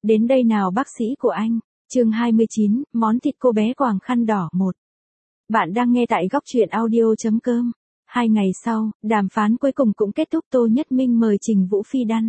Đến đây nào bác sĩ của anh. Chương 29, món thịt cô bé quàng khăn đỏ 1. Bạn đang nghe tại góc truyện audio.com. 2 ngày sau, đàm phán cuối cùng cũng kết thúc. Tô Nhất Minh mời Trình Vũ Phi đăng.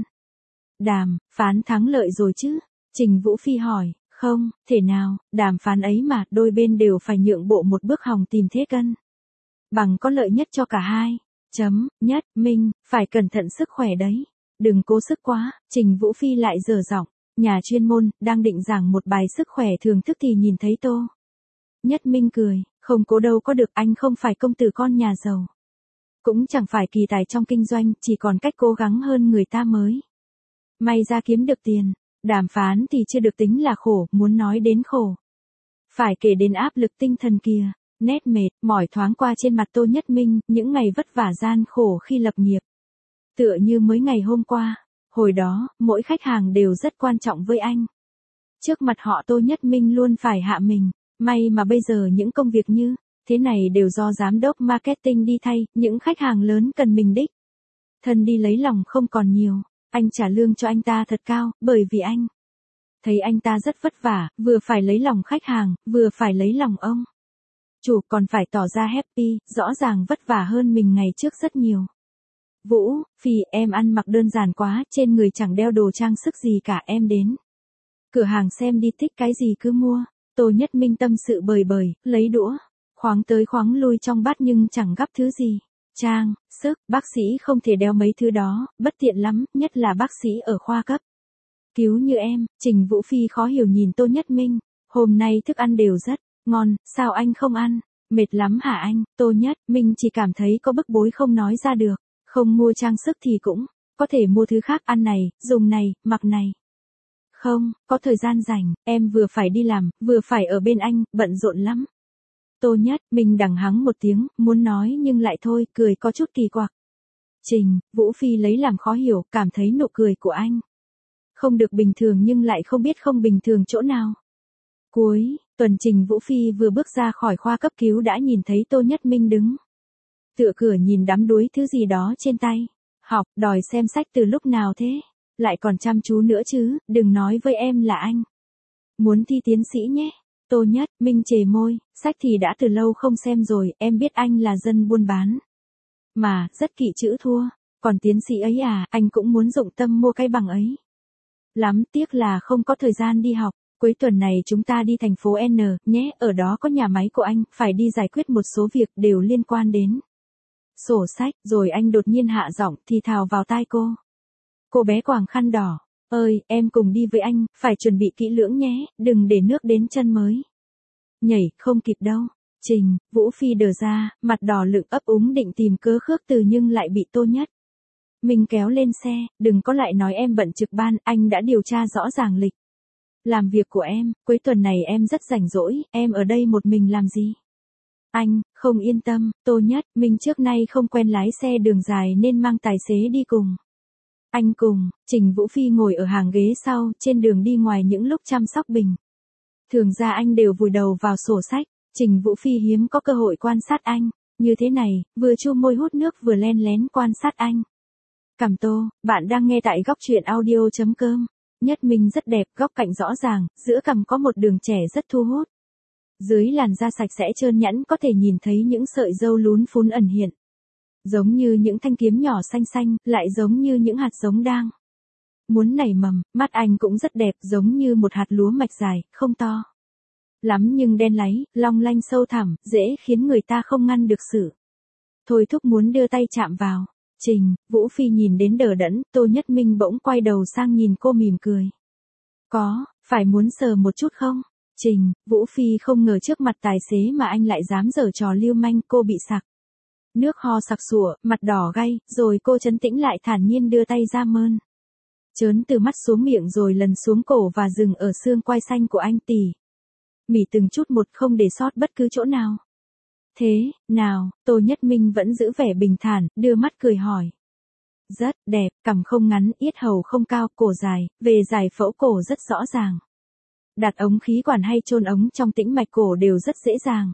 Đàm phán thắng lợi rồi chứ? Trình Vũ Phi hỏi. Không, thể nào, đàm phán ấy mà, đôi bên đều phải nhượng bộ một bước hòng tìm thế cân bằng có lợi nhất cho cả hai. Nhất Minh, phải cẩn thận sức khỏe đấy. Đừng cố sức quá. Trình Vũ Phi lại dở giọng. Nhà chuyên môn, đang định giảng một bài sức khỏe thưởng thức thì nhìn thấy Tô Nhất Minh cười. Không cố đâu có được, anh không phải công tử con nhà giàu. Cũng chẳng phải kỳ tài trong kinh doanh, chỉ còn cách cố gắng hơn người ta mới may ra kiếm được tiền. Đàm phán thì chưa được tính là khổ, muốn nói đến khổ, phải kể đến áp lực tinh thần kia. Nét mệt, mỏi thoáng qua trên mặt Tô Nhất Minh, những ngày vất vả gian khổ khi lập nghiệp. Tựa như mới ngày hôm qua, hồi đó, mỗi khách hàng đều rất quan trọng với anh. Trước mặt họ Tô Nhất Minh luôn phải hạ mình, may mà bây giờ những công việc như thế này đều do giám đốc marketing đi thay, những khách hàng lớn cần mình đích thân đi lấy lòng không còn nhiều. Anh trả lương cho anh ta thật cao, bởi vì anh thấy anh ta rất vất vả, vừa phải lấy lòng khách hàng, vừa phải lấy lòng ông chủ, còn phải tỏ ra happy, rõ ràng vất vả hơn mình ngày trước rất nhiều. Vũ Phi, em ăn mặc đơn giản quá, trên người chẳng đeo đồ trang sức gì cả, em đến cửa hàng xem đi, thích cái gì cứ mua. Tô Nhất Minh tâm sự bời bời, lấy đũa khoáng tới khoáng lui trong bát nhưng chẳng gắp thứ gì. Trang sức, bác sĩ không thể đeo mấy thứ đó, bất tiện lắm, nhất là bác sĩ ở khoa cấp cứu như em. Trình Vũ Phi khó hiểu nhìn Tô Nhất Minh. Hôm nay thức ăn đều rất ngon, sao anh không ăn? Mệt lắm hả anh? Tô Nhất Minh chỉ cảm thấy có bức bối không nói ra được. Không mua trang sức thì cũng có thể mua thứ khác, ăn này, dùng này, mặc này. Không, có thời gian rảnh, em vừa phải đi làm, vừa phải ở bên anh, bận rộn lắm. Tô Nhất Minh đằng hắng một tiếng, muốn nói nhưng lại thôi, cười có chút kỳ quặc. Trình Vũ Phi lấy làm khó hiểu, cảm thấy nụ cười của anh không được bình thường nhưng lại không biết không bình thường chỗ nào. Cuối tuần Trình Vũ Phi vừa bước ra khỏi khoa cấp cứu đã nhìn thấy Tô Nhất Minh đứng tựa cửa nhìn đắm đuối thứ gì đó trên tay. Học, đòi xem sách từ lúc nào thế? Lại còn chăm chú nữa chứ, đừng nói với em là anh muốn thi tiến sĩ nhé. Tô Nhất Minh chề môi, sách thì đã từ lâu không xem rồi, em biết anh là dân buôn bán mà, rất kỵ chữ thua. Còn tiến sĩ ấy à, anh cũng muốn dụng tâm mua cái bằng ấy lắm, tiếc là không có thời gian đi học. Cuối tuần này chúng ta đi thành phố N, nhé, ở đó có nhà máy của anh, phải đi giải quyết một số việc đều liên quan đến sổ sách. Rồi anh đột nhiên hạ giọng thì thào vào tai cô. Cô bé quàng khăn đỏ, ơi, em cùng đi với anh, phải chuẩn bị kỹ lưỡng nhé, đừng để nước đến chân mới nhảy, không kịp đâu. Trình Vũ Phi đờ ra, mặt đỏ lựng ấp úng định tìm cớ khước từ nhưng lại bị Tô Nhất Minh kéo lên xe. Đừng có lại nói em bận trực ban, anh đã điều tra rõ ràng lịch làm việc của em, cuối tuần này em rất rảnh rỗi, em ở đây một mình làm gì? Anh không yên tâm. Tô Nhất Minh trước nay không quen lái xe đường dài nên mang tài xế đi cùng. Anh cùng Trình Vũ Phi ngồi ở hàng ghế sau, trên đường đi ngoài những lúc chăm sóc Bình thường ra anh đều vùi đầu vào sổ sách. Trình Vũ Phi hiếm có cơ hội quan sát anh như thế này, vừa chu môi hút nước vừa len lén quan sát anh. Cằm Tô, bạn đang nghe tại góc truyện audio.com. Nhất Minh rất đẹp, góc cạnh rõ ràng, giữa cằm có một đường trẻ rất thu hút. Dưới làn da sạch sẽ trơn nhẵn có thể nhìn thấy những sợi râu lún phún ẩn hiện. Giống như những thanh kiếm nhỏ xanh xanh, lại giống như những hạt giống đang muốn nảy mầm. Mắt anh cũng rất đẹp, giống như một hạt lúa mạch dài, không to lắm nhưng đen láy, long lanh sâu thẳm, dễ khiến người ta không ngăn được sự thôi thúc muốn đưa tay chạm vào. Trình Vũ Phi nhìn đến đờ đẫn, Tô Nhất Minh bỗng quay đầu sang nhìn cô mỉm cười. Có, phải muốn sờ một chút không? Trình Vũ Phi không ngờ trước mặt tài xế mà anh lại dám giở trò lưu manh, cô bị sặc nước ho sặc sụa, mặt đỏ gay, rồi cô trấn tĩnh lại thản nhiên đưa tay ra mơn trớn từ mắt xuống miệng rồi lần xuống cổ và dừng ở xương quai xanh của anh tỉ mỉ từng chút một, không để sót bất cứ chỗ nào. Thế nào? Tô Nhất Minh vẫn giữ vẻ bình thản, đưa mắt cười hỏi. Rất đẹp, cằm không ngắn, yết hầu không cao, cổ dài, về giải phẫu cổ rất rõ ràng. Đặt ống khí quản hay chôn ống trong tĩnh mạch cổ đều rất dễ dàng.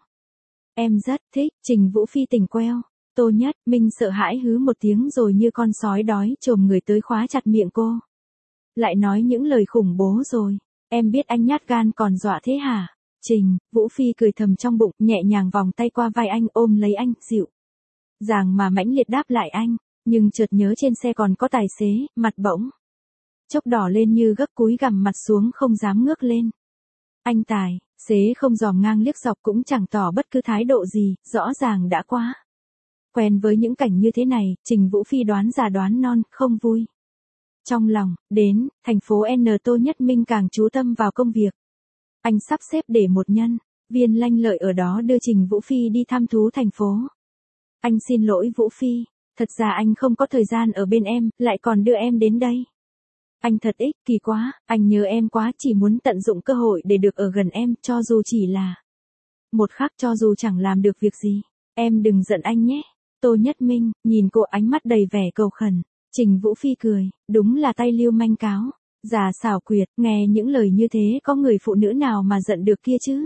Em rất thích. Trình Vũ Phi tỉnh queo. Tô Nhất Minh sợ hãi hứ một tiếng rồi như con sói đói chồm người tới khóa chặt miệng cô. Lại nói những lời khủng bố rồi. Em biết anh nhát gan còn dọa thế hả? Trình, Vũ Phi cười thầm trong bụng, nhẹ nhàng vòng tay qua vai anh ôm lấy anh, dịu dàng mà mãnh liệt đáp lại anh. Nhưng chợt nhớ trên xe còn có tài xế, mặt bỗng chốc đỏ lên như gấc, cúi gằm mặt xuống không dám ngước lên. Anh tài, xế không dòm ngang liếc dọc cũng chẳng tỏ bất cứ thái độ gì, rõ ràng đã quá quen với những cảnh như thế này. Trình Vũ Phi đoán già đoán non, không vui. Trong lòng, đến thành phố N, Tô Nhất Minh càng chú tâm vào công việc. Anh sắp xếp để một nhân viên lanh lợi ở đó đưa Trình Vũ Phi đi thăm thú thành phố. Anh xin lỗi Vũ Phi, thật ra anh không có thời gian ở bên em, lại còn đưa em đến đây. Anh thật ích kỷ quá, anh nhớ em quá, chỉ muốn tận dụng cơ hội để được ở gần em, cho dù chỉ là một khắc, cho dù chẳng làm được việc gì. Em đừng giận anh nhé. Tô Nhất Minh, nhìn cô ánh mắt đầy vẻ cầu khẩn. Trình Vũ Phi cười, đúng là tay Lưu manh cáo. Già xảo quyệt, nghe những lời như thế có người phụ nữ nào mà giận được kia chứ.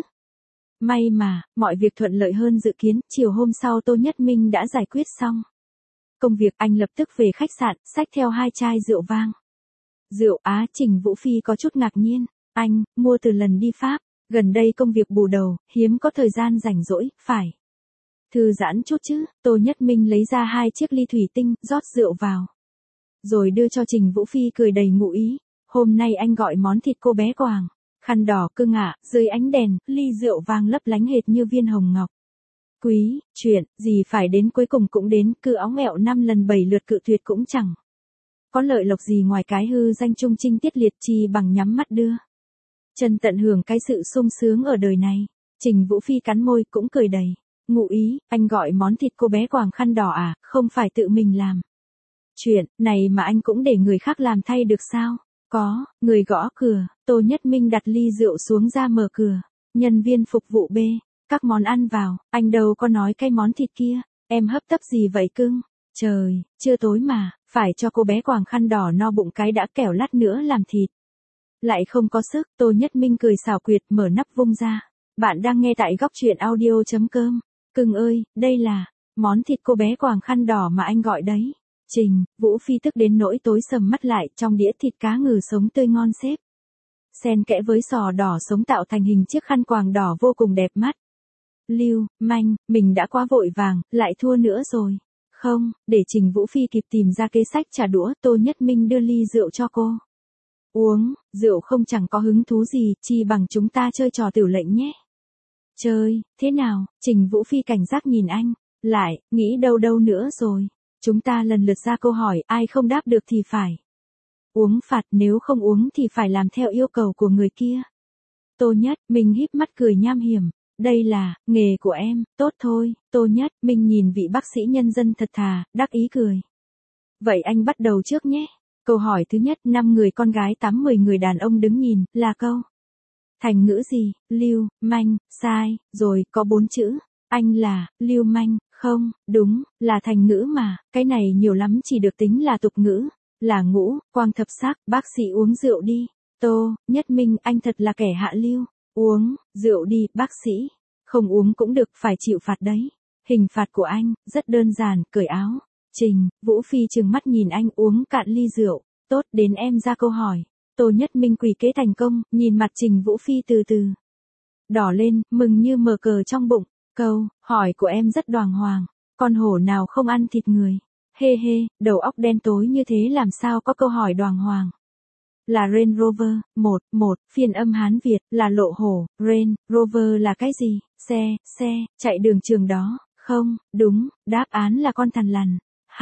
May mà, mọi việc thuận lợi hơn dự kiến, chiều hôm sau Tô Nhất Minh đã giải quyết xong công việc. Anh lập tức về khách sạn, xách theo 2 chai rượu vang. Rượu Á? Trình Vũ Phi có chút ngạc nhiên. Anh, mua từ lần đi Pháp, gần đây công việc bù đầu, hiếm có thời gian rảnh rỗi, phải thư giãn chút chứ. Tô Nhất Minh lấy ra 2 chiếc ly thủy tinh, rót rượu vào, rồi đưa cho Trình Vũ Phi, cười đầy ngụ ý. Hôm nay anh gọi món thịt cô bé quàng khăn đỏ cưng ạ. Dưới ánh đèn, ly rượu vang lấp lánh hệt như viên hồng ngọc. Quý, chuyện gì phải đến cuối cùng cũng đến, cứ óng ẹo 5 lần 7 lượt cự tuyệt cũng chẳng có lợi lộc gì ngoài cái hư danh trung trinh tiết liệt, chi bằng nhắm mắt đưa chân tận hưởng cái sự sung sướng ở đời này. Trình Vũ Phi cắn môi cũng cười đầy ngụ ý. Anh gọi món thịt cô bé quàng khăn đỏ à, không phải tự mình làm. Chuyện này mà anh cũng để người khác làm thay được sao? Có, người gõ cửa. Tô Nhất Minh đặt ly rượu xuống ra mở cửa. Nhân viên phục vụ bê các món ăn vào. Anh đâu có nói cái món thịt kia. Em hấp tấp gì vậy cưng? Trời, chưa tối mà, phải cho cô bé quàng khăn đỏ no bụng cái đã, kẻo lát nữa làm thịt lại không có sức. Tô Nhất Minh cười xảo quyệt, mở nắp vung ra. Bạn đang nghe tại góc truyện audio.com. Cưng ơi, đây là món thịt cô bé quàng khăn đỏ mà anh gọi đấy. Trình Vũ Phi tức đến nỗi tối sầm mắt lại. Trong đĩa thịt cá ngừ sống tươi ngon xếp xen kẽ với sò đỏ sống tạo thành hình chiếc khăn quàng đỏ vô cùng đẹp mắt. Lưu manh, mình đã quá vội vàng, lại thua nữa rồi. Không, để Trình Vũ Phi kịp tìm ra kế sách trả đũa, Tô Nhất Minh đưa ly rượu cho cô. Uống, rượu không chẳng có hứng thú gì, chi bằng chúng ta chơi trò tiểu lệnh nhé. Chơi, thế nào? Trình Vũ Phi cảnh giác nhìn anh. Lại, nghĩ đâu đâu nữa rồi. Chúng ta lần lượt ra câu hỏi, ai không đáp được thì phải uống phạt, nếu không uống thì phải làm theo yêu cầu của người kia. Tô Nhất Minh híp mắt cười nham hiểm. Đây là nghề của em, tốt thôi. Tô Nhất Minh nhìn vị bác sĩ nhân dân thật thà, đắc ý cười. Vậy anh bắt đầu trước nhé. Câu hỏi thứ nhất, 5 người con gái 8-10 người đàn ông đứng nhìn, là câu thành ngữ gì? Lưu manh, sai, rồi, có 4 chữ. Anh là lưu manh, không, đúng, là thành ngữ mà, cái này nhiều lắm chỉ được tính là tục ngữ. Là ngũ, quang thập sắc. Bác sĩ uống rượu đi. Tô Nhất Minh, anh thật là kẻ hạ lưu. Uống rượu đi, bác sĩ. Không uống cũng được, phải chịu phạt đấy. Hình phạt của anh, rất đơn giản, cởi áo. Trình Vũ Phi trừng mắt nhìn anh, uống cạn ly rượu. Tốt, đến em ra câu hỏi. Tô Nhất Minh quỳ kế thành công, nhìn mặt Trình Vũ Phi từ từ đỏ lên, mừng như mở cờ trong bụng. Câu hỏi của em rất đoàng hoàng. Con hổ nào không ăn thịt người? Hê hê, đầu óc đen tối như thế làm sao có câu hỏi đoàng hoàng. Là Range Rover, 1, phiên âm Hán Việt, là lộ hổ. Range Rover là cái gì? Xe, chạy đường trường đó. Không, đúng, đáp án là con thằn lằn.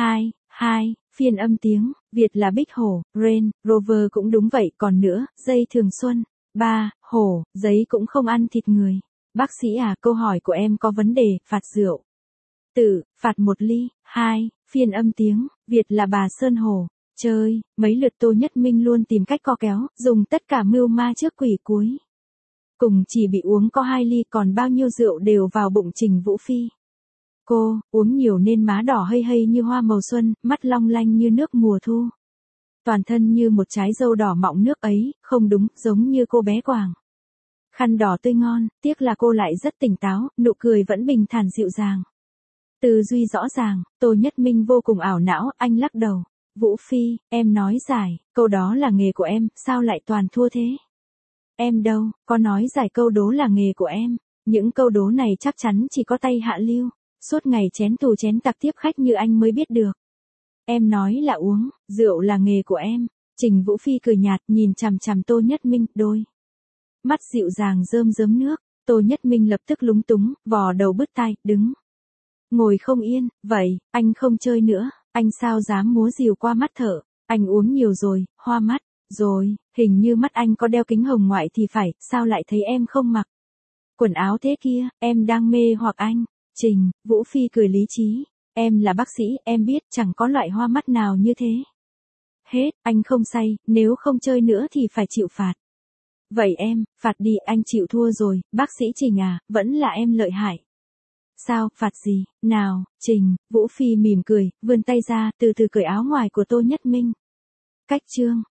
2, phiên âm tiếng Việt là bích hổ. Range Rover cũng đúng vậy. Còn nữa, dây thường xuân. 3, hổ, giấy cũng không ăn thịt người. Bác sĩ à, câu hỏi của em có vấn đề, phạt rượu. Tự, phạt 1 ly. 2, phiên âm tiếng Việt là bà Sơn Hổ. Chơi, mấy lượt Tô Nhất Minh luôn tìm cách co kéo, dùng tất cả mưu ma trước quỷ cuối cùng chỉ bị uống có 2 ly, còn bao nhiêu rượu đều vào bụng Trình Vũ Phi. Cô, uống nhiều nên má đỏ hây hây như hoa màu xuân, mắt long lanh như nước mùa thu. Toàn thân như một trái dâu đỏ mọng nước ấy, không đúng, giống như cô bé quàng khăn đỏ tươi ngon, tiếc là cô lại rất tỉnh táo, nụ cười vẫn bình thản dịu dàng. Tư duy rõ ràng. Tô Nhất Minh vô cùng ảo não, anh lắc đầu. Vũ Phi, em nói giải, câu đó là nghề của em, sao lại toàn thua thế? Em đâu, có nói giải câu đố là nghề của em. Những câu đố này chắc chắn chỉ có tay hạ lưu, suốt ngày chén tù chén tặc tiếp khách như anh mới biết được. Em nói là uống, rượu là nghề của em. Trình Vũ Phi cười nhạt nhìn chằm chằm Tô Nhất Minh, đôi mắt dịu dàng rơm rớm nước. Tô Nhất Minh lập tức lúng túng, vò đầu bứt tai, đứng ngồi không yên. Vậy, anh không chơi nữa, anh sao dám múa rìu qua mắt thợ, anh uống nhiều rồi, hoa mắt, rồi, hình như mắt anh có đeo kính hồng ngoại thì phải, sao lại thấy em không mặc quần áo thế kia, em đang mê hoặc anh. Trình Vũ Phi cười lý trí, em là bác sĩ, em biết chẳng có loại hoa mắt nào như thế. Hết, anh không say, nếu không chơi nữa thì phải chịu phạt. Vậy em, phạt đi, anh chịu thua rồi, bác sĩ Trình à, vẫn là em lợi hại. Sao, phạt gì, nào, Trình Vũ Phi mỉm cười, vươn tay ra, từ từ cởi áo ngoài của Tô Nhất Minh. Cách chương